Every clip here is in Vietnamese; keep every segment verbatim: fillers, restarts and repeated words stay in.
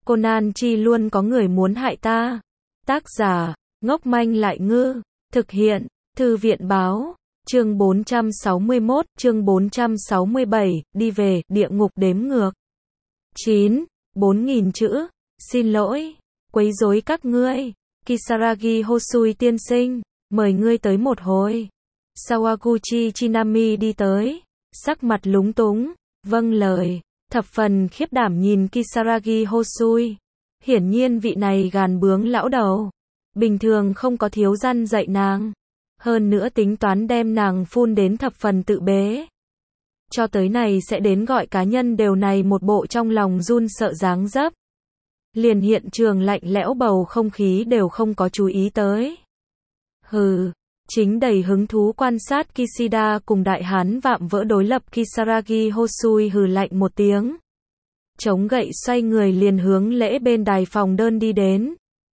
Conan Chi luôn có người muốn hại ta. Tác giả, ngốc manh lại ngư. Thực hiện, Thư viện báo. Chương bốn trăm sáu mươi mốt, chương bốn trăm sáu mươi bảy, đi về, địa ngục đếm ngược. chín, bốn nghìn chữ. Xin lỗi, quấy rối các ngươi. Kisaragi Hosui tiên sinh, mời ngươi tới một hồi. Sawaguchi Chinami đi tới, sắc mặt lúng túng, vâng lời, thập phần khiếp đảm nhìn Kisaragi Hosui. Hiển nhiên vị này gàn bướng lão đầu, bình thường không có thiếu răn dạy nàng, hơn nữa tính toán đem nàng phun đến thập phần tự bế. Cho tới này sẽ đến gọi cá nhân đều này một bộ trong lòng run sợ dáng dấp. Liền hiện trường lạnh lẽo bầu không khí đều không có chú ý tới. Hừ, chính đầy hứng thú quan sát Kishida cùng đại hán vạm vỡ đối lập Kisaragi Hosui hừ lạnh một tiếng. Chống gậy xoay người liền hướng lễ bên đài phòng đơn đi đến.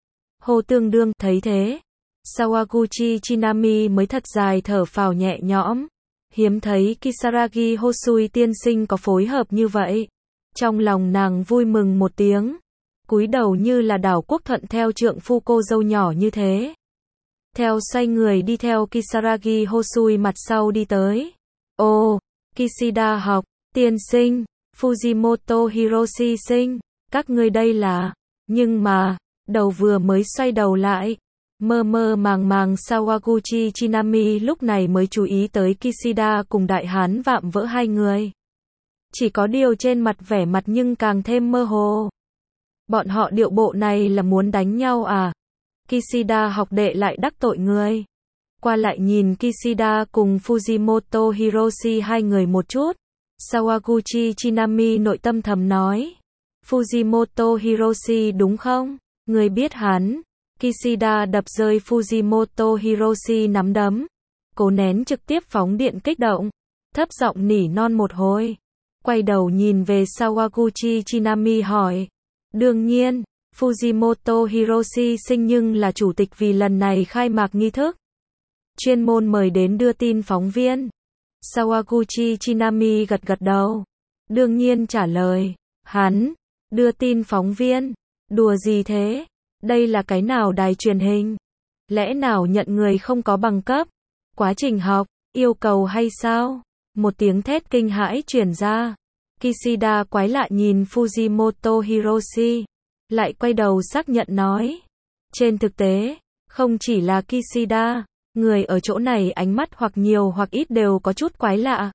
Hồ Tương Đương thấy thế, Sawaguchi Chinami mới thật dài thở phào nhẹ nhõm. Hiếm thấy Kisaragi Hosui tiên sinh có phối hợp như vậy. Trong lòng nàng vui mừng một tiếng, cúi đầu như là đảo quốc thuận theo trượng phu cô dâu nhỏ như thế. Theo xoay người đi theo Kisaragi Hosui mặt sau đi tới. Ô, Kishida học, tiên sinh, Fujimoto Hiroshi sinh, các ngươi đây là, nhưng mà, đầu vừa mới xoay đầu lại. Mơ mơ màng màng Sawaguchi Chinami lúc này mới chú ý tới Kishida cùng đại hán vạm vỡ hai người. Chỉ có điều trên mặt vẻ mặt nhưng càng thêm mơ hồ. Bọn họ điệu bộ này là muốn đánh nhau à? Kishida học đệ lại đắc tội người. Qua lại nhìn Kishida cùng Fujimoto Hiroshi hai người một chút. Sawaguchi Chinami nội tâm thầm nói. Fujimoto Hiroshi đúng không? Người biết hắn. Kishida đập rơi Fujimoto Hiroshi nắm đấm. Cố nén trực tiếp phóng điện kích động. Thấp giọng nỉ non một hồi. Quay đầu nhìn về Sawaguchi Chinami hỏi. Đương nhiên, Fujimoto Hiroshi sinh nhưng là chủ tịch vì lần này khai mạc nghi thức. Chuyên môn mời đến đưa tin phóng viên. Sawaguchi Chinami gật gật đầu. Đương nhiên trả lời. Hắn, đưa tin phóng viên. Đùa gì thế? Đây là cái nào đài truyền hình? Lẽ nào nhận người không có bằng cấp? Quá trình học, yêu cầu hay sao? Một tiếng thét kinh hãi truyền ra. Kishida quái lạ nhìn Fujimoto Hiroshi, lại quay đầu xác nhận nói. Trên thực tế, không chỉ là Kishida, người ở chỗ này ánh mắt hoặc nhiều hoặc ít đều có chút quái lạ.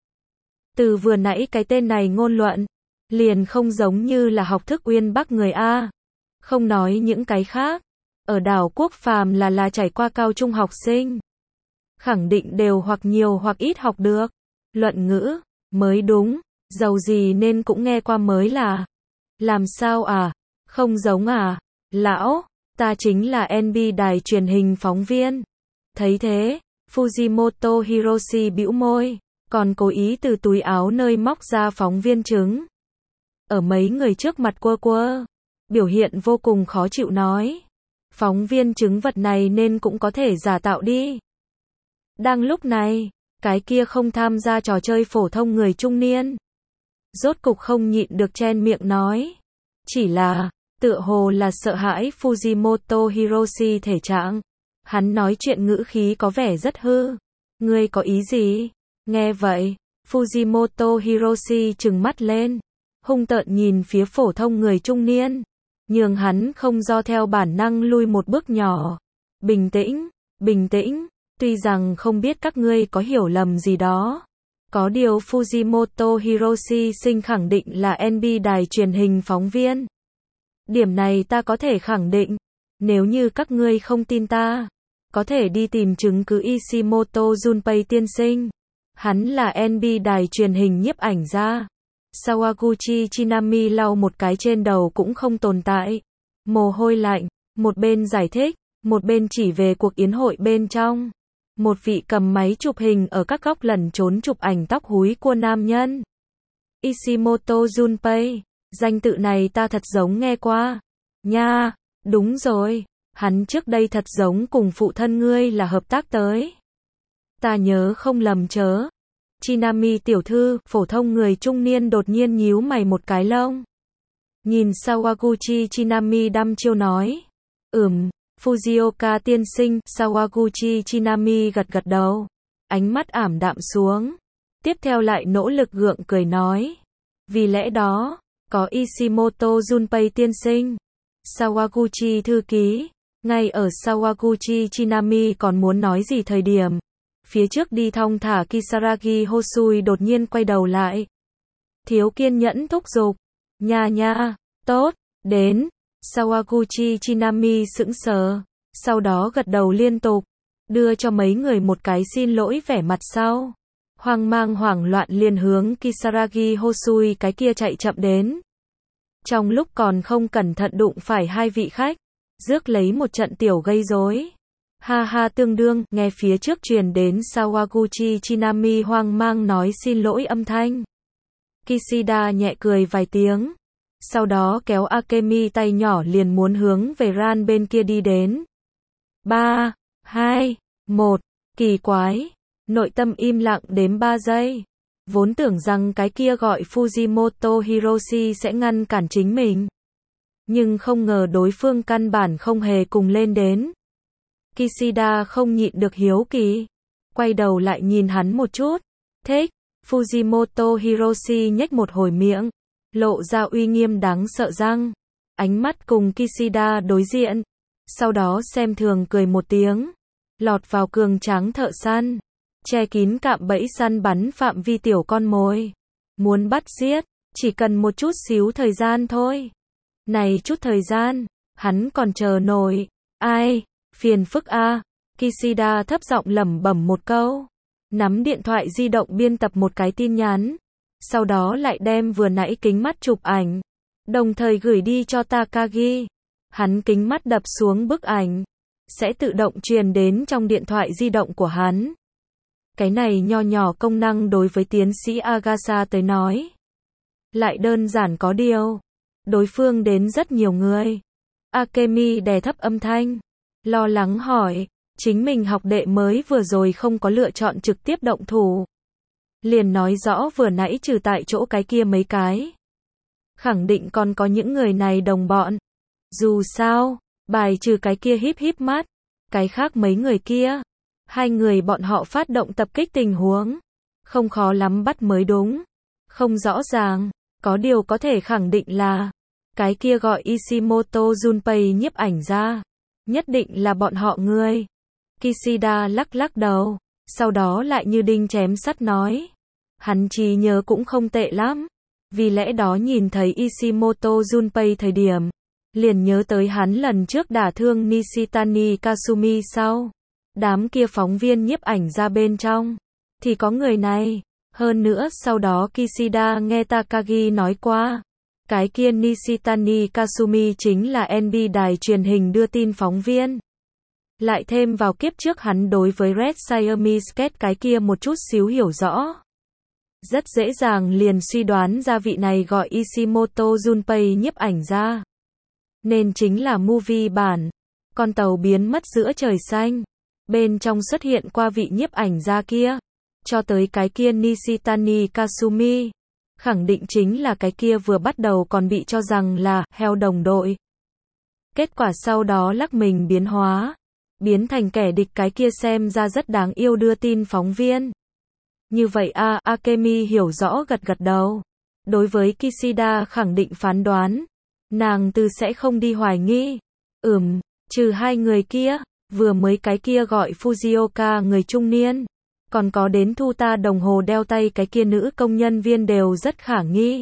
Từ vừa nãy cái tên này ngôn luận, liền không giống như là học thức uyên bác người A. Không nói những cái khác, ở đảo quốc phàm là là trải qua cao trung học sinh. Khẳng định đều hoặc nhiều hoặc ít học được. Luận ngữ, mới đúng. Dầu gì nên cũng nghe qua mới là. Làm sao à? Không giống à? Lão, ta chính là en bê đài truyền hình phóng viên. Thấy thế, Fujimoto Hiroshi bĩu môi, còn cố ý từ túi áo nơi móc ra phóng viên chứng. Ở mấy người trước mặt quơ quơ, biểu hiện vô cùng khó chịu nói. Phóng viên chứng vật này nên cũng có thể giả tạo đi. Đang lúc này, cái kia không tham gia trò chơi phổ thông người trung niên. Rốt cục không nhịn được chen miệng nói. Chỉ là, tựa hồ là sợ hãi Fujimoto Hiroshi thể trạng. Hắn nói chuyện ngữ khí có vẻ rất hư. Ngươi có ý gì? Nghe vậy, Fujimoto Hiroshi trừng mắt lên. Hung tợn nhìn phía phổ thông người trung niên. Nhường hắn không do theo bản năng lui một bước nhỏ. Bình tĩnh, bình tĩnh. Tuy rằng không biết các ngươi có hiểu lầm gì đó. Có điều Fujimoto Hiroshi sinh khẳng định là en bê đài truyền hình phóng viên. Điểm này ta có thể khẳng định. Nếu như các ngươi không tin ta, có thể đi tìm chứng cứ Ishimoto Junpei tiên sinh. Hắn là en bê đài truyền hình nhiếp ảnh gia. Sawaguchi Chinami lau một cái trên đầu cũng không tồn tại. Mồ hôi lạnh, một bên giải thích, một bên chỉ về cuộc yến hội bên trong. Một vị cầm máy chụp hình ở các góc lẩn trốn chụp ảnh tóc húi của nam nhân. Ishimoto Junpei, danh tự này ta thật giống nghe qua. Nha, đúng rồi, hắn trước đây thật giống cùng phụ thân ngươi là hợp tác tới. Ta nhớ không lầm chớ. Chinami tiểu thư, phổ thông người trung niên đột nhiên nhíu mày một cái lông. Nhìn Sawaguchi Chinami đăm chiêu nói. Ừm, Fujioka tiên sinh, Sawaguchi Chinami gật gật đầu. Ánh mắt ảm đạm xuống. Tiếp theo lại nỗ lực gượng cười nói. Vì lẽ đó, có Ishimoto Junpei tiên sinh. Sawaguchi thư ký. Ngay ở Sawaguchi Chinami còn muốn nói gì thời điểm. Phía trước đi thong thả Kisaragi Hosui đột nhiên quay đầu lại. Thiếu kiên nhẫn thúc giục. Nha nha, tốt, đến. Sawaguchi Chinami sững sờ. Sau đó gật đầu liên tục. Đưa cho mấy người một cái xin lỗi vẻ mặt sau. Hoang mang hoảng loạn liền hướng Kisaragi Hosui cái kia chạy chậm đến. Trong lúc còn không cẩn thận đụng phải hai vị khách. Rước lấy một trận tiểu gây rối. Ha ha tương đương, nghe phía trước truyền đến Sawaguchi Chinami hoang mang nói xin lỗi âm thanh. Kishida nhẹ cười vài tiếng. Sau đó kéo Akemi tay nhỏ liền muốn hướng về Ran bên kia đi đến. ba, hai, một, kỳ quái. Nội tâm im lặng đếm ba giây. Vốn tưởng rằng cái kia gọi Fujimoto Hiroshi sẽ ngăn cản chính mình. Nhưng không ngờ đối phương căn bản không hề cùng lên đến. Kishida không nhịn được hiếu kỳ. Quay đầu lại nhìn hắn một chút. Thích. Fujimoto Hiroshi nhếch một hồi miệng. Lộ ra uy nghiêm đáng sợ răng. Ánh mắt cùng Kishida đối diện. Sau đó xem thường cười một tiếng. Lọt vào cường tráng thợ săn. Che kín cạm bẫy săn bắn phạm vi tiểu con mồi. Muốn bắt giết. Chỉ cần một chút xíu thời gian thôi. Này chút thời gian. Hắn còn chờ nổi. Ai? Phiền phức a. Kishida thấp giọng lẩm bẩm một câu. Nắm điện thoại di động biên tập một cái tin nhắn. Sau đó lại đem vừa nãy kính mắt chụp ảnh. Đồng thời gửi đi cho Takagi. Hắn kính mắt đập xuống bức ảnh. Sẽ tự động truyền đến trong điện thoại di động của hắn. Cái này nho nhỏ công năng đối với tiến sĩ Agasa tới nói. Lại đơn giản có điều. Đối phương đến rất nhiều người. Akemi đè thấp âm thanh. Lo lắng hỏi. Chính mình học đệ mới vừa rồi không có lựa chọn trực tiếp động thủ. Liền nói rõ vừa nãy trừ tại chỗ cái kia mấy cái. Khẳng định còn có những người này đồng bọn. Dù sao, bài trừ cái kia híp híp mắt. Cái khác mấy người kia. Hai người bọn họ phát động tập kích tình huống. Không khó lắm bắt mới đúng. Không rõ ràng. Có điều có thể khẳng định là. Cái kia gọi Ishimoto Junpei nhiếp ảnh ra. Nhất định là bọn họ người. Kishida lắc lắc đầu. Sau đó lại như đinh chém sắt nói. Hắn trí nhớ cũng không tệ lắm. Vì lẽ đó nhìn thấy Ishimoto Junpei thời điểm. Liền nhớ tới hắn lần trước đả thương Nishitani Kasumi sau. Đám kia phóng viên nhiếp ảnh ra bên trong. Thì có người này. Hơn nữa sau đó Kishida nghe Takagi nói qua. Cái kia Nishitani Kasumi chính là en bê đài truyền hình đưa tin phóng viên. Lại thêm vào kiếp trước hắn đối với Red Siamese Cat cái kia một chút xíu hiểu rõ. Rất dễ dàng liền suy đoán ra vị này gọi Ishimoto Junpei nhiếp ảnh ra. Nên chính là movie bản. Con tàu biến mất giữa trời xanh. Bên trong xuất hiện qua vị nhiếp ảnh ra kia. Cho tới cái kia Nishitani Kasumi. Khẳng định chính là cái kia vừa bắt đầu còn bị cho rằng là heo đồng đội. Kết quả sau đó lắc mình biến hóa. Biến thành kẻ địch cái kia xem ra rất đáng yêu đưa tin phóng viên. Như vậy a, à, Akemi hiểu rõ gật gật đầu. Đối với Kishida khẳng định phán đoán. Nàng từ sẽ không đi hoài nghi. Ừm, trừ hai người kia. Vừa mới cái kia gọi Fujioka người trung niên. Còn có đến thu ta đồng hồ đeo tay cái kia nữ công nhân viên đều rất khả nghi.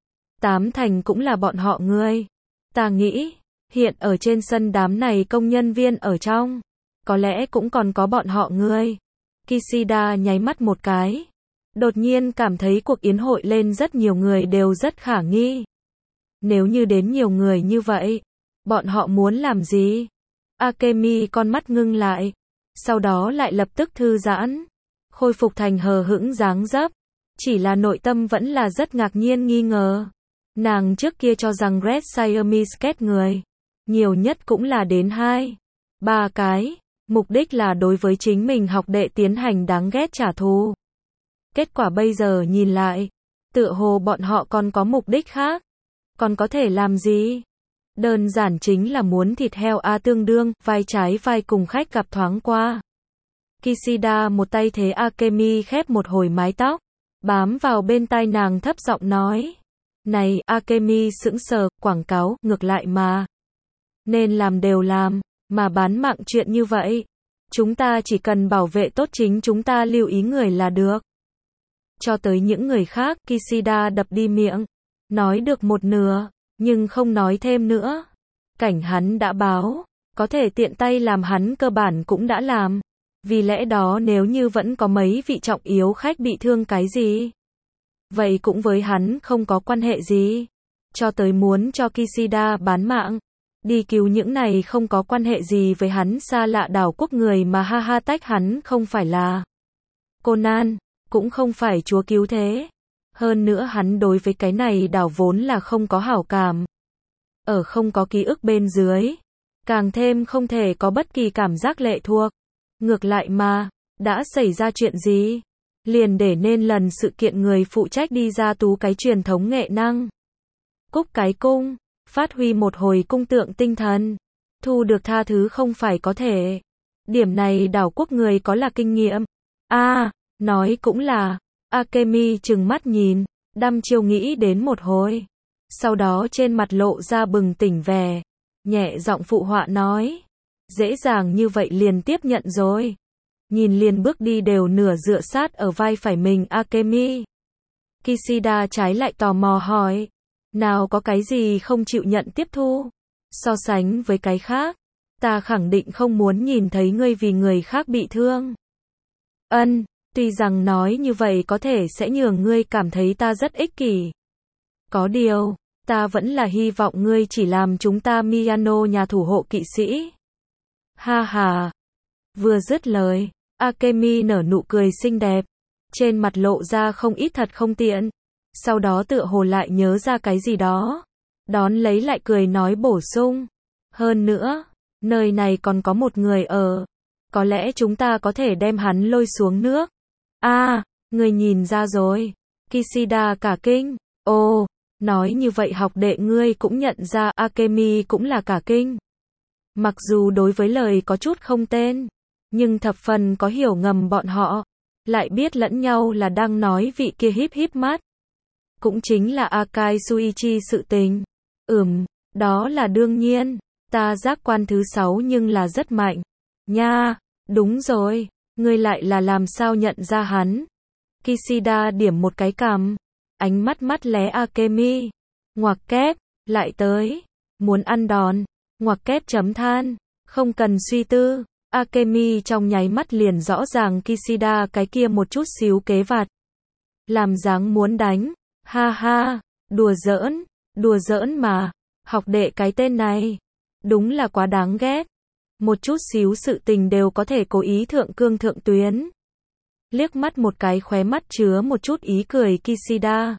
Tám thành cũng là bọn họ người. Ta nghĩ, hiện ở trên sân đám này công nhân viên ở trong. Có lẽ cũng còn có bọn họ người. Kishida nháy mắt một cái. Đột nhiên cảm thấy cuộc yến hội lên rất nhiều người đều rất khả nghi. Nếu như đến nhiều người như vậy, bọn họ muốn làm gì? Akemi con mắt ngưng lại. Sau đó lại lập tức thư giãn. Khôi phục thành hờ hững dáng dấp. Chỉ là nội tâm vẫn là rất ngạc nhiên nghi ngờ. Nàng trước kia cho rằng Red Siamese Cat người. Nhiều nhất cũng là đến hai, ba cái. Mục đích là đối với chính mình học đệ tiến hành đáng ghét trả thù. Kết quả bây giờ nhìn lại. Tựa hồ bọn họ còn có mục đích khác. còn có thể làm gì? Đơn giản chính là muốn thịt heo a tương đương, vai trái vai cùng khách gặp thoáng qua. Kishida một tay thế Akemi khép một hồi mái tóc, bám vào bên tai nàng thấp giọng nói. Này, Akemi sững sờ, quảng cáo, ngược lại mà. Nên làm đều làm, mà bán mạng chuyện như vậy. Chúng ta chỉ cần bảo vệ tốt chính chúng ta lưu ý người là được. Cho tới những người khác, Kishida đập đi miệng. Nói được một nửa, nhưng không nói thêm nữa. Cảnh hắn đã báo, có thể tiện tay làm hắn cơ bản cũng đã làm. Vì lẽ đó nếu như vẫn có mấy vị trọng yếu khách bị thương cái gì, vậy cũng với hắn không có quan hệ gì. Cho tới muốn cho Kishida bán mạng, đi cứu những này không có quan hệ gì với hắn xa lạ đảo quốc người mà ha ha tách hắn không phải là Conan, cũng không phải chúa cứu thế. Hơn nữa hắn đối với cái này đảo vốn là không có hảo cảm. Ở không có ký ức bên dưới, càng thêm không thể có bất kỳ cảm giác lệ thuộc. Ngược lại mà, đã xảy ra chuyện gì? Liền để nên lần sự kiện người phụ trách đi ra tú cái truyền thống nghệ năng. Cúc cái cung, phát huy một hồi cung tượng tinh thần. Thu được tha thứ không phải có thể. Điểm này đảo quốc người có là kinh nghiệm. a à, nói cũng là. Akemi trừng mắt nhìn, đăm chiêu nghĩ đến một hồi. Sau đó trên mặt lộ ra bừng tỉnh vẻ. Nhẹ giọng phụ họa nói. Dễ dàng như vậy liền tiếp nhận rồi. Nhìn liền bước đi đều nửa dựa sát ở vai phải mình Akemi. Kishida trái lại tò mò hỏi. Nào có cái gì không chịu nhận tiếp thu? So sánh với cái khác, ta khẳng định không muốn nhìn thấy ngươi vì người khác bị thương. Ân, tuy rằng nói như vậy có thể sẽ nhường ngươi cảm thấy ta rất ích kỷ. Có điều, ta vẫn là hy vọng ngươi chỉ làm chúng ta Miyano nhà thủ hộ kỵ sĩ. Ha ha. Vừa dứt lời, Akemi nở nụ cười xinh đẹp, trên mặt lộ ra không ít thật không tiện. Sau đó tựa hồ lại nhớ ra cái gì đó, đón lấy lại cười nói bổ sung. Hơn nữa, nơi này còn có một người ở. Có lẽ chúng ta có thể đem hắn lôi xuống nước. a à, người nhìn ra rồi. Kishida cả kinh. Ồ, nói như vậy học đệ ngươi cũng nhận ra Akemi cũng là cả kinh. Mặc dù đối với lời có chút không tên, nhưng thập phần có hiểu ngầm bọn họ. Lại biết lẫn nhau là đang nói vị kia híp híp mắt. Cũng chính là Akai Suichi sự tình. Ừm, đó là đương nhiên. Ta giác quan thứ sáu nhưng là rất mạnh. Nha, đúng rồi. Ngươi lại là làm sao nhận ra hắn? Kishida điểm một cái cằm. Ánh mắt mắt lé Akemi. Ngoặc kép, lại tới. Muốn ăn đòn. Ngoặc kép chấm than. Không cần suy tư. Akemi trong nháy mắt liền rõ ràng Kishida cái kia một chút xíu kế vặt. Làm dáng muốn đánh. Ha ha, đùa giỡn, đùa giỡn mà, học đệ cái tên này, đúng là quá đáng ghét. Một chút xíu sự tình đều có thể cố ý thượng cương thượng tuyến. Liếc mắt một cái khóe mắt chứa một chút ý cười Kishida.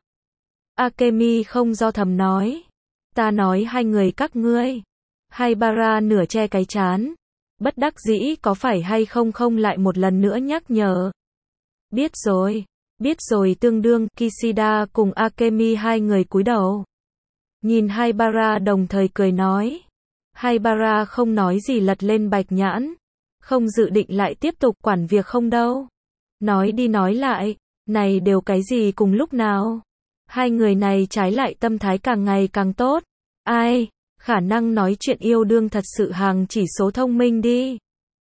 Akemi không do thầm nói. Ta nói hai người các ngươi. Haibara nửa che cái chán. Bất đắc dĩ có phải hay không không lại một lần nữa nhắc nhở. Biết rồi. Biết rồi tương đương, Kishida cùng Akemi hai người cúi đầu. Nhìn Haibara đồng thời cười nói. Haibara không nói gì lật lên bạch nhãn. Không dự định lại tiếp tục quản việc không đâu. Nói đi nói lại, này đều cái gì cùng lúc nào. Hai người này trái lại tâm thái càng ngày càng tốt. Ai, khả năng nói chuyện yêu đương thật sự hàng chỉ số thông minh đi.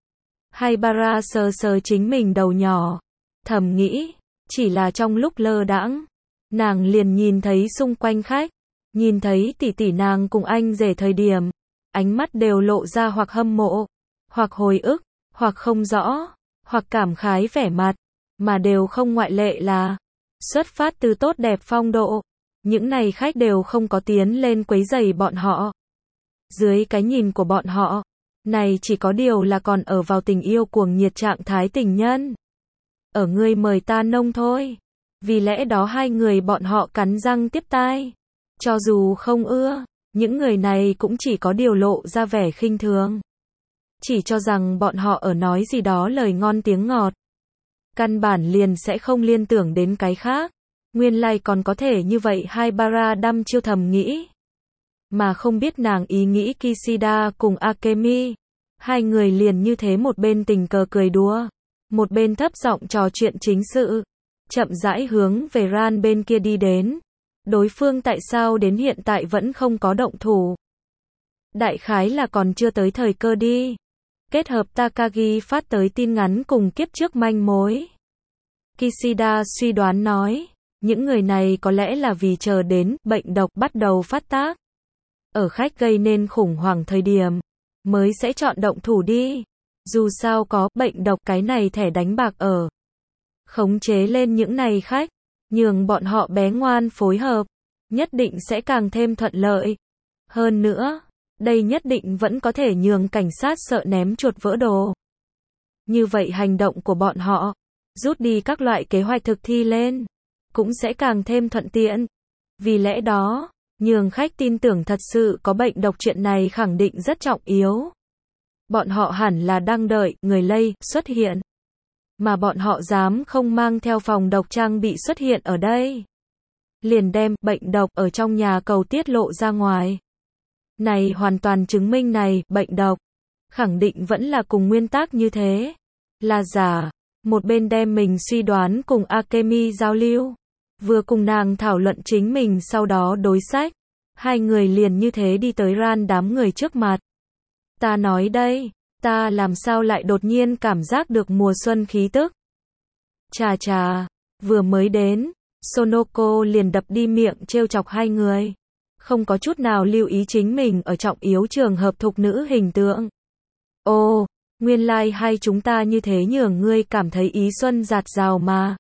Haibara sờ sờ chính mình đầu nhỏ. Thầm nghĩ. Chỉ là trong lúc lơ đãng, nàng liền nhìn thấy xung quanh khách, nhìn thấy tỷ tỷ nàng cùng anh rể thời điểm, ánh mắt đều lộ ra hoặc hâm mộ, hoặc hồi ức, hoặc không rõ, hoặc cảm khái vẻ mặt, mà đều không ngoại lệ là xuất phát từ tốt đẹp phong độ. Những này khách đều không có tiến lên quấy rầy bọn họ. Dưới cái nhìn của bọn họ, này chỉ có điều là còn ở vào tình yêu cuồng nhiệt trạng thái tình nhân. Ở ngươi mời ta nông thôi. Vì lẽ đó hai người bọn họ cắn răng tiếp tai. Cho dù không ưa, những người này cũng chỉ có điều lộ ra vẻ khinh thường. Chỉ cho rằng bọn họ ở nói gì đó lời ngon tiếng ngọt. Căn bản liền sẽ không liên tưởng đến cái khác. Nguyên lai còn có thể như vậy Haibara đăm chiêu thầm nghĩ. mà không biết nàng ý nghĩ Kishida cùng Akemi. Hai người liền như thế một bên tình cờ cười đùa, một bên thấp giọng trò chuyện chính sự, chậm rãi hướng về Ran bên kia đi đến. Đối phương tại sao đến hiện tại vẫn không có động thủ? Đại khái là còn chưa tới thời cơ đi. Kết hợp Takagi phát tới tin ngắn cùng kiếp trước manh mối. Kishida suy đoán nói, những người này có lẽ là vì chờ đến bệnh độc bắt đầu phát tác, ở khách gây nên khủng hoảng thời điểm, mới sẽ chọn động thủ đi. Dù sao có bệnh độc cái này thẻ đánh bạc ở. Khống chế lên những này khách, nhường bọn họ bé ngoan phối hợp, nhất định sẽ càng thêm thuận lợi. Hơn nữa, đây nhất định vẫn có thể nhường cảnh sát sợ ném chuột vỡ đồ. Như vậy hành động của bọn họ, rút đi các loại kế hoạch thực thi lên, cũng sẽ càng thêm thuận tiện. Vì lẽ đó, nhường khách tin tưởng thật sự có bệnh độc chuyện này khẳng định rất trọng yếu. Bọn họ hẳn là đang đợi người lây xuất hiện. Mà bọn họ dám không mang theo phòng độc trang bị xuất hiện ở đây. Liền đem bệnh độc ở trong nhà cầu tiết lộ ra ngoài. Này hoàn toàn chứng minh này, bệnh độc, khẳng định vẫn là cùng nguyên tắc như thế. Là giả, một bên đem mình suy đoán cùng Akemi giao lưu. Vừa cùng nàng thảo luận chính mình sau đó đối sách. Hai người liền như thế đi tới Ran đám người trước mặt. Ta nói đây, ta làm sao lại đột nhiên cảm giác được mùa xuân khí tức. Chà chà, vừa mới đến, Sonoko liền đập đi miệng trêu chọc hai người. Không có chút nào lưu ý chính mình ở trọng yếu trường hợp thục nữ hình tượng. Ồ, nguyên lai like hay chúng ta như thế nhường ngươi cảm thấy ý xuân dạt dào mà.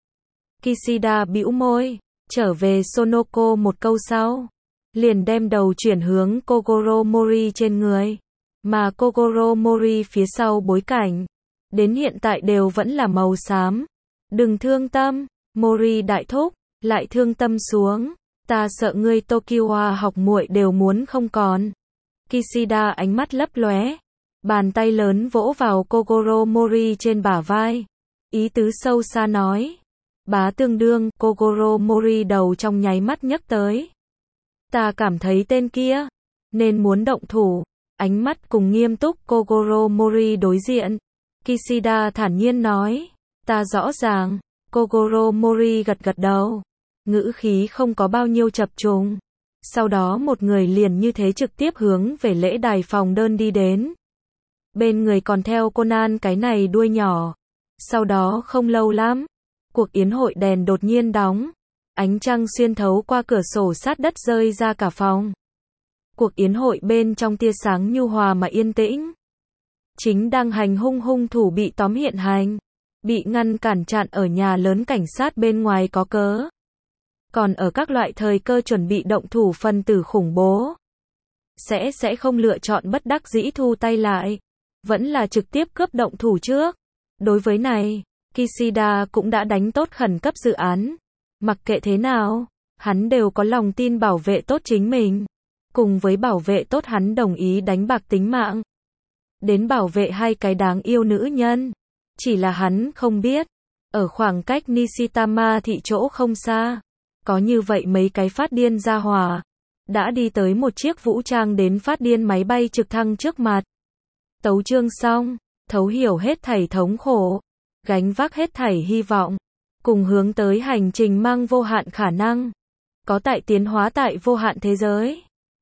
Kishida bĩu môi, trở về Sonoko một câu sau. Liền đem đầu chuyển hướng Kogoro Mori trên người. Mà Kogoro Mori phía sau bối cảnh, đến hiện tại đều vẫn là màu xám. Đừng thương tâm, Mori đại thúc, lại thương tâm xuống. Ta sợ ngươi Tokiwa học muội đều muốn không còn. Kishida ánh mắt lấp lóe, bàn tay lớn vỗ vào Kogoro Mori trên bả vai. Ý tứ sâu xa nói. Bá tương đương, Kogoro Mori đầu trong nháy mắt nhấc tới. Ta cảm thấy tên kia, nên muốn động thủ. Ánh mắt cùng nghiêm túc Kogoro Mori đối diện. Kishida thản nhiên nói. Ta rõ ràng. Kogoro Mori gật gật đầu. Ngữ khí không có bao nhiêu chập trùng. Sau đó một người liền như thế trực tiếp hướng về lễ đài phòng đơn đi đến. Bên người còn theo Conan cái này đuôi nhỏ. Sau đó không lâu lắm, cuộc yến hội đèn đột nhiên đóng. Ánh trăng xuyên thấu qua cửa sổ sát đất rơi ra cả phòng. Cuộc yến hội bên trong tia sáng nhu hòa mà yên tĩnh. Chính đang hành hung hung thủ bị tóm hiện hành. Bị ngăn cản chặn ở nhà lớn cảnh sát bên ngoài có cớ. Còn ở các loại thời cơ chuẩn bị động thủ phần tử khủng bố. Sẽ sẽ không lựa chọn bất đắc dĩ thu tay lại. Vẫn là trực tiếp cướp động thủ trước. Đối với này, Kishida cũng đã đánh tốt khẩn cấp dự án. Mặc kệ thế nào, hắn đều có lòng tin bảo vệ tốt chính mình. Cùng với bảo vệ tốt hắn đồng ý đánh bạc tính mạng. Đến bảo vệ hai cái đáng yêu nữ nhân. Chỉ là hắn không biết, ở khoảng cách Nishitama thị chỗ không xa, có như vậy mấy cái phát điên ra hỏa, đã đi tới một chiếc vũ trang đến phát điên máy bay trực thăng trước mặt. Tấu chương xong, thấu hiểu hết thảy thống khổ, gánh vác hết thảy hy vọng, cùng hướng tới hành trình mang vô hạn khả năng, có tại tiến hóa tại vô hạn thế giới.